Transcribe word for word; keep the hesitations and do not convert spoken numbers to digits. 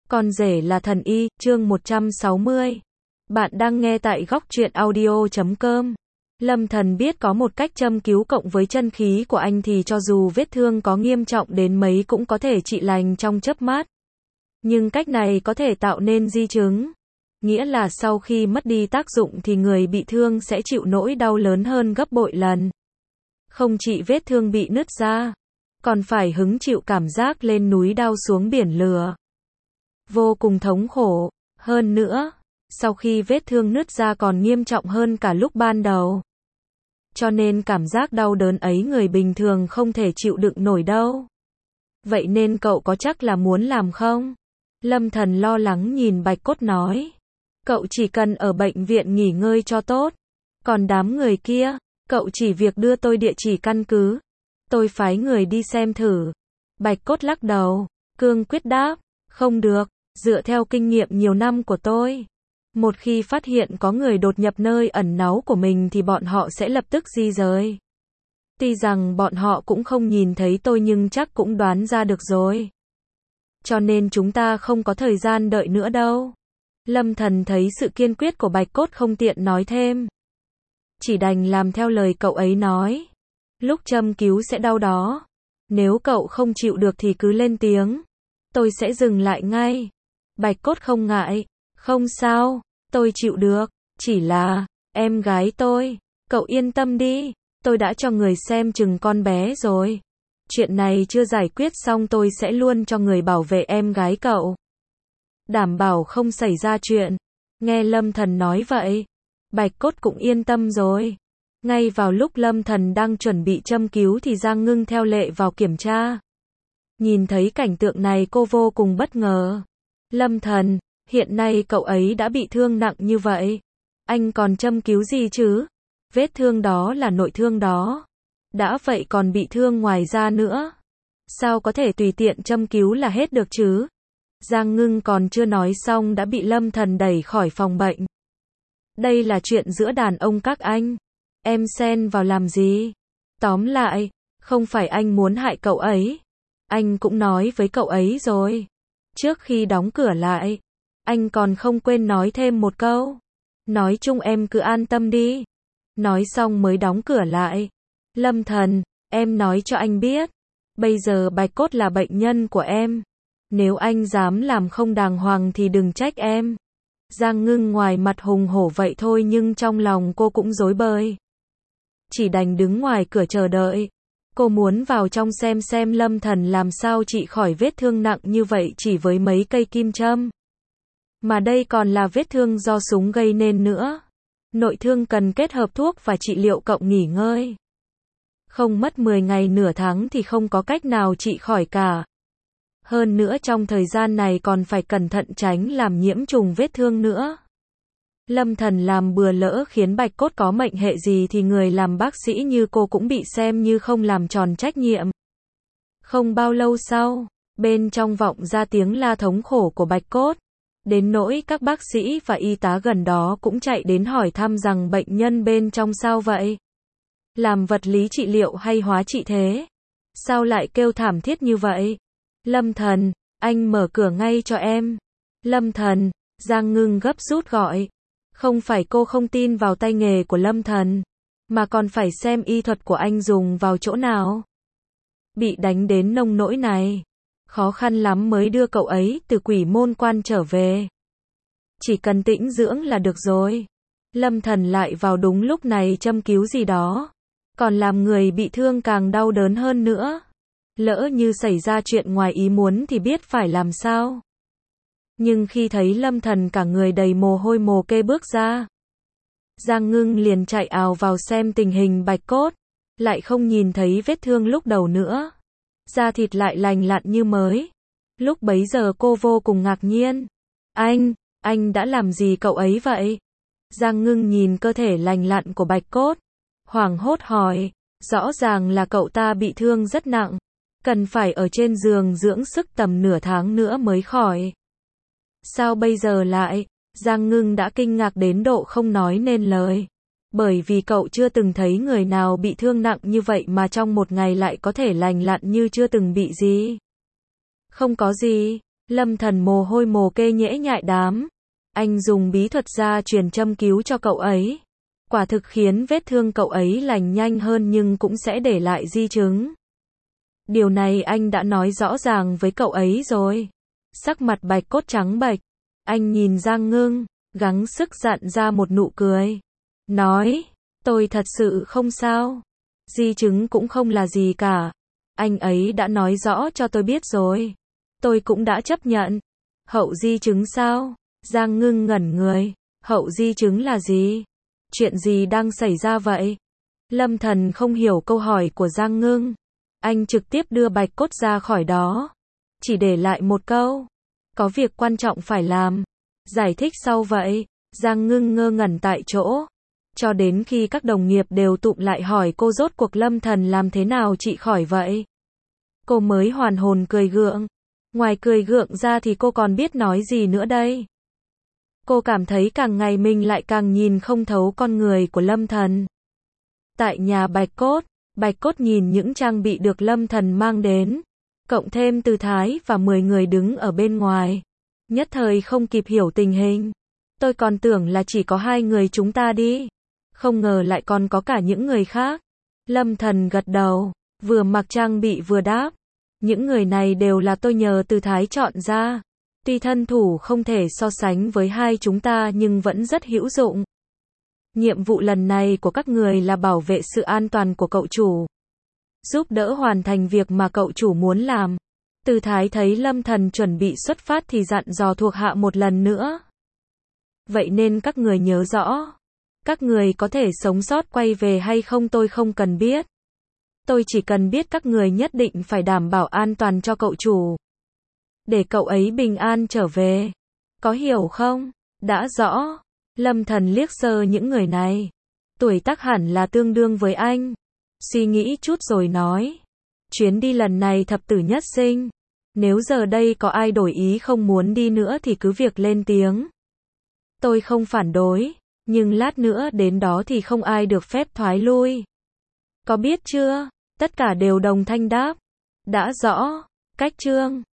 Con rể là thần y, chương một trăm sáu mươi. Bạn đang nghe tại góc truyện audio chấm com. Lâm Thần biết có một cách châm cứu cộng với chân khí của anh thì cho dù vết thương có nghiêm trọng đến mấy cũng có thể trị lành trong chớp mắt. Nhưng cách này có thể tạo nên di chứng. Nghĩa là sau khi mất đi tác dụng thì người bị thương sẽ chịu nỗi đau lớn hơn gấp bội lần. Không chỉ vết thương bị nứt ra, còn phải hứng chịu cảm giác lên núi đao xuống biển lửa. Vô cùng thống khổ. Hơn nữa, sau khi vết thương nứt ra còn nghiêm trọng hơn cả lúc ban đầu. Cho nên cảm giác đau đớn ấy người bình thường không thể chịu đựng nổi đâu. Vậy nên cậu có chắc là muốn làm không? Lâm Thần lo lắng nhìn Bạch Cốt nói. Cậu chỉ cần ở bệnh viện nghỉ ngơi cho tốt. Còn đám người kia, cậu chỉ việc đưa tôi địa chỉ căn cứ. Tôi phái người đi xem thử. Bạch Cốt lắc đầu, cương quyết đáp. Không được, dựa theo kinh nghiệm nhiều năm của tôi. Một khi phát hiện có người đột nhập nơi ẩn náu của mình thì bọn họ sẽ lập tức di rời. Tuy rằng bọn họ cũng không nhìn thấy tôi nhưng chắc cũng đoán ra được rồi. Cho nên chúng ta không có thời gian đợi nữa đâu. Lâm Thần thấy sự kiên quyết của Bạch Cốt không tiện nói thêm. Chỉ đành làm theo lời cậu ấy nói. Lúc châm cứu sẽ đau đó. Nếu cậu không chịu được thì cứ lên tiếng. Tôi sẽ dừng lại ngay. Bạch Cốt không ngại. Không sao, tôi chịu được. Chỉ là, em gái tôi. Cậu yên tâm đi. Tôi đã cho người xem chừng con bé rồi. Chuyện này chưa giải quyết xong tôi sẽ luôn cho người bảo vệ em gái cậu. Đảm bảo không xảy ra chuyện. Nghe Lâm Thần nói vậy, Bạch Cốt cũng yên tâm rồi. Ngay vào lúc Lâm Thần đang chuẩn bị châm cứu thì Giang Ngưng theo lệ vào kiểm tra. Nhìn thấy cảnh tượng này cô vô cùng bất ngờ. Lâm Thần, hiện nay cậu ấy đã bị thương nặng như vậy. Anh còn châm cứu gì chứ? Vết thương đó là nội thương đó. Đã vậy còn bị thương ngoài da nữa. Sao có thể tùy tiện châm cứu là hết được chứ? Giang Ngưng còn chưa nói xong đã bị Lâm Thần đẩy khỏi phòng bệnh. Đây là chuyện giữa đàn ông các anh. Em xen vào làm gì? Tóm lại, không phải anh muốn hại cậu ấy. Anh cũng nói với cậu ấy rồi. Trước khi đóng cửa lại, anh còn không quên nói thêm một câu. Nói chung em cứ an tâm đi. Nói xong mới đóng cửa lại. Lâm Thần, em nói cho anh biết. Bây giờ Bạch Cốt là bệnh nhân của em. Nếu anh dám làm không đàng hoàng thì đừng trách em. Giang Ngưng ngoài mặt hùng hổ vậy thôi nhưng trong lòng cô cũng rối bời. Chỉ đành đứng ngoài cửa chờ đợi. Cô muốn vào trong xem xem Lâm Thần làm sao trị khỏi vết thương nặng như vậy chỉ với mấy cây kim châm. Mà đây còn là vết thương do súng gây nên nữa. Nội thương cần kết hợp thuốc và trị liệu cộng nghỉ ngơi. Không mất mười ngày nửa tháng thì không có cách nào trị khỏi cả. Hơn nữa trong thời gian này còn phải cẩn thận tránh làm nhiễm trùng vết thương nữa. Lâm Thần làm bừa lỡ khiến Bạch Cốt có mệnh hệ gì thì người làm bác sĩ như cô cũng bị xem như không làm tròn trách nhiệm. Không bao lâu sau, bên trong vọng ra tiếng la thống khổ của Bạch Cốt. Đến nỗi các bác sĩ và y tá gần đó cũng chạy đến hỏi thăm rằng bệnh nhân bên trong sao vậy? Làm vật lý trị liệu hay hóa trị thế? Sao lại kêu thảm thiết như vậy? Lâm Thần, anh mở cửa ngay cho em. Lâm Thần, Giang Ngưng gấp rút gọi. Không phải cô không tin vào tay nghề của Lâm Thần, mà còn phải xem y thuật của anh dùng vào chỗ nào. Bị đánh đến nông nỗi này, khó khăn lắm mới đưa cậu ấy từ Quỷ Môn Quan trở về. Chỉ cần tĩnh dưỡng là được rồi. Lâm Thần lại vào đúng lúc này châm cứu gì đó, còn làm người bị thương càng đau đớn hơn nữa. Lỡ như xảy ra chuyện ngoài ý muốn thì biết phải làm sao. Nhưng khi thấy Lâm Thần cả người đầy mồ hôi mồ kê bước ra, Giang Ngưng liền chạy ào vào xem tình hình Bạch Cốt, lại không nhìn thấy vết thương lúc đầu nữa. Da thịt lại lành lặn như mới. Lúc bấy giờ cô vô cùng ngạc nhiên. Anh, anh đã làm gì cậu ấy vậy? Giang Ngưng nhìn cơ thể lành lặn của Bạch Cốt, hoảng hốt hỏi, rõ ràng là cậu ta bị thương rất nặng, cần phải ở trên giường dưỡng sức tầm nửa tháng nữa mới khỏi. Sao bây giờ lại? Giang Ngưng đã kinh ngạc đến độ không nói nên lời. Bởi vì cậu chưa từng thấy người nào bị thương nặng như vậy mà trong một ngày lại có thể lành lặn như chưa từng bị gì. Không có gì. Lâm Thần mồ hôi mồ kê nhễ nhại đám. Anh dùng bí thuật gia truyền châm cứu cho cậu ấy. Quả thực khiến vết thương cậu ấy lành nhanh hơn nhưng cũng sẽ để lại di chứng. Điều này anh đã nói rõ ràng với cậu ấy rồi. Sắc mặt Bạch Cốt trắng bệch. Anh nhìn Giang Ngưng, gắng sức dặn ra một nụ cười. Nói, tôi thật sự không sao. Di chứng cũng không là gì cả. Anh ấy đã nói rõ cho tôi biết rồi. Tôi cũng đã chấp nhận. Hậu di chứng sao? Giang Ngưng ngẩn người. Hậu di chứng là gì? Chuyện gì đang xảy ra vậy? Lâm Thần không hiểu câu hỏi của Giang Ngưng. Anh trực tiếp đưa Bạch Cốt ra khỏi đó. Chỉ để lại một câu. Có việc quan trọng phải làm. Giải thích sau vậy. Giang Ngưng ngơ ngẩn tại chỗ. Cho đến khi các đồng nghiệp đều tụm lại hỏi cô rốt cuộc Lâm Thần làm thế nào trị khỏi vậy. Cô mới hoàn hồn cười gượng. Ngoài cười gượng ra thì cô còn biết nói gì nữa đây. Cô cảm thấy càng ngày mình lại càng nhìn không thấu con người của Lâm Thần. Tại nhà Bạch Cốt, Bạch Cốt nhìn những trang bị được Lâm Thần mang đến. Cộng thêm Từ Thái và mười người đứng ở bên ngoài. Nhất thời không kịp hiểu tình hình. Tôi còn tưởng là chỉ có hai người chúng ta đi. Không ngờ lại còn có cả những người khác. Lâm Thần gật đầu, vừa mặc trang bị vừa đáp. Những người này đều là tôi nhờ Từ Thái chọn ra. Tuy thân thủ không thể so sánh với hai chúng ta nhưng vẫn rất hữu dụng. Nhiệm vụ lần này của các người là bảo vệ sự an toàn của cậu chủ. Giúp đỡ hoàn thành việc mà cậu chủ muốn làm. Từ Thái thấy Lâm Thần chuẩn bị xuất phát thì dặn dò thuộc hạ một lần nữa. Vậy nên các người nhớ rõ. Các người có thể sống sót quay về hay không tôi không cần biết. Tôi chỉ cần biết các người nhất định phải đảm bảo an toàn cho cậu chủ. Để cậu ấy bình an trở về. Có hiểu không? Đã rõ. Lâm Thần liếc sơ những người này. Tuổi tác hẳn là tương đương với anh. Suy nghĩ chút rồi nói. Chuyến đi lần này thập tử nhất sinh. Nếu giờ đây có ai đổi ý không muốn đi nữa thì cứ việc lên tiếng. Tôi không phản đối. Nhưng lát nữa đến đó thì không ai được phép thoái lui. Có biết chưa? Tất cả đều đồng thanh đáp. Đã rõ. Cách chương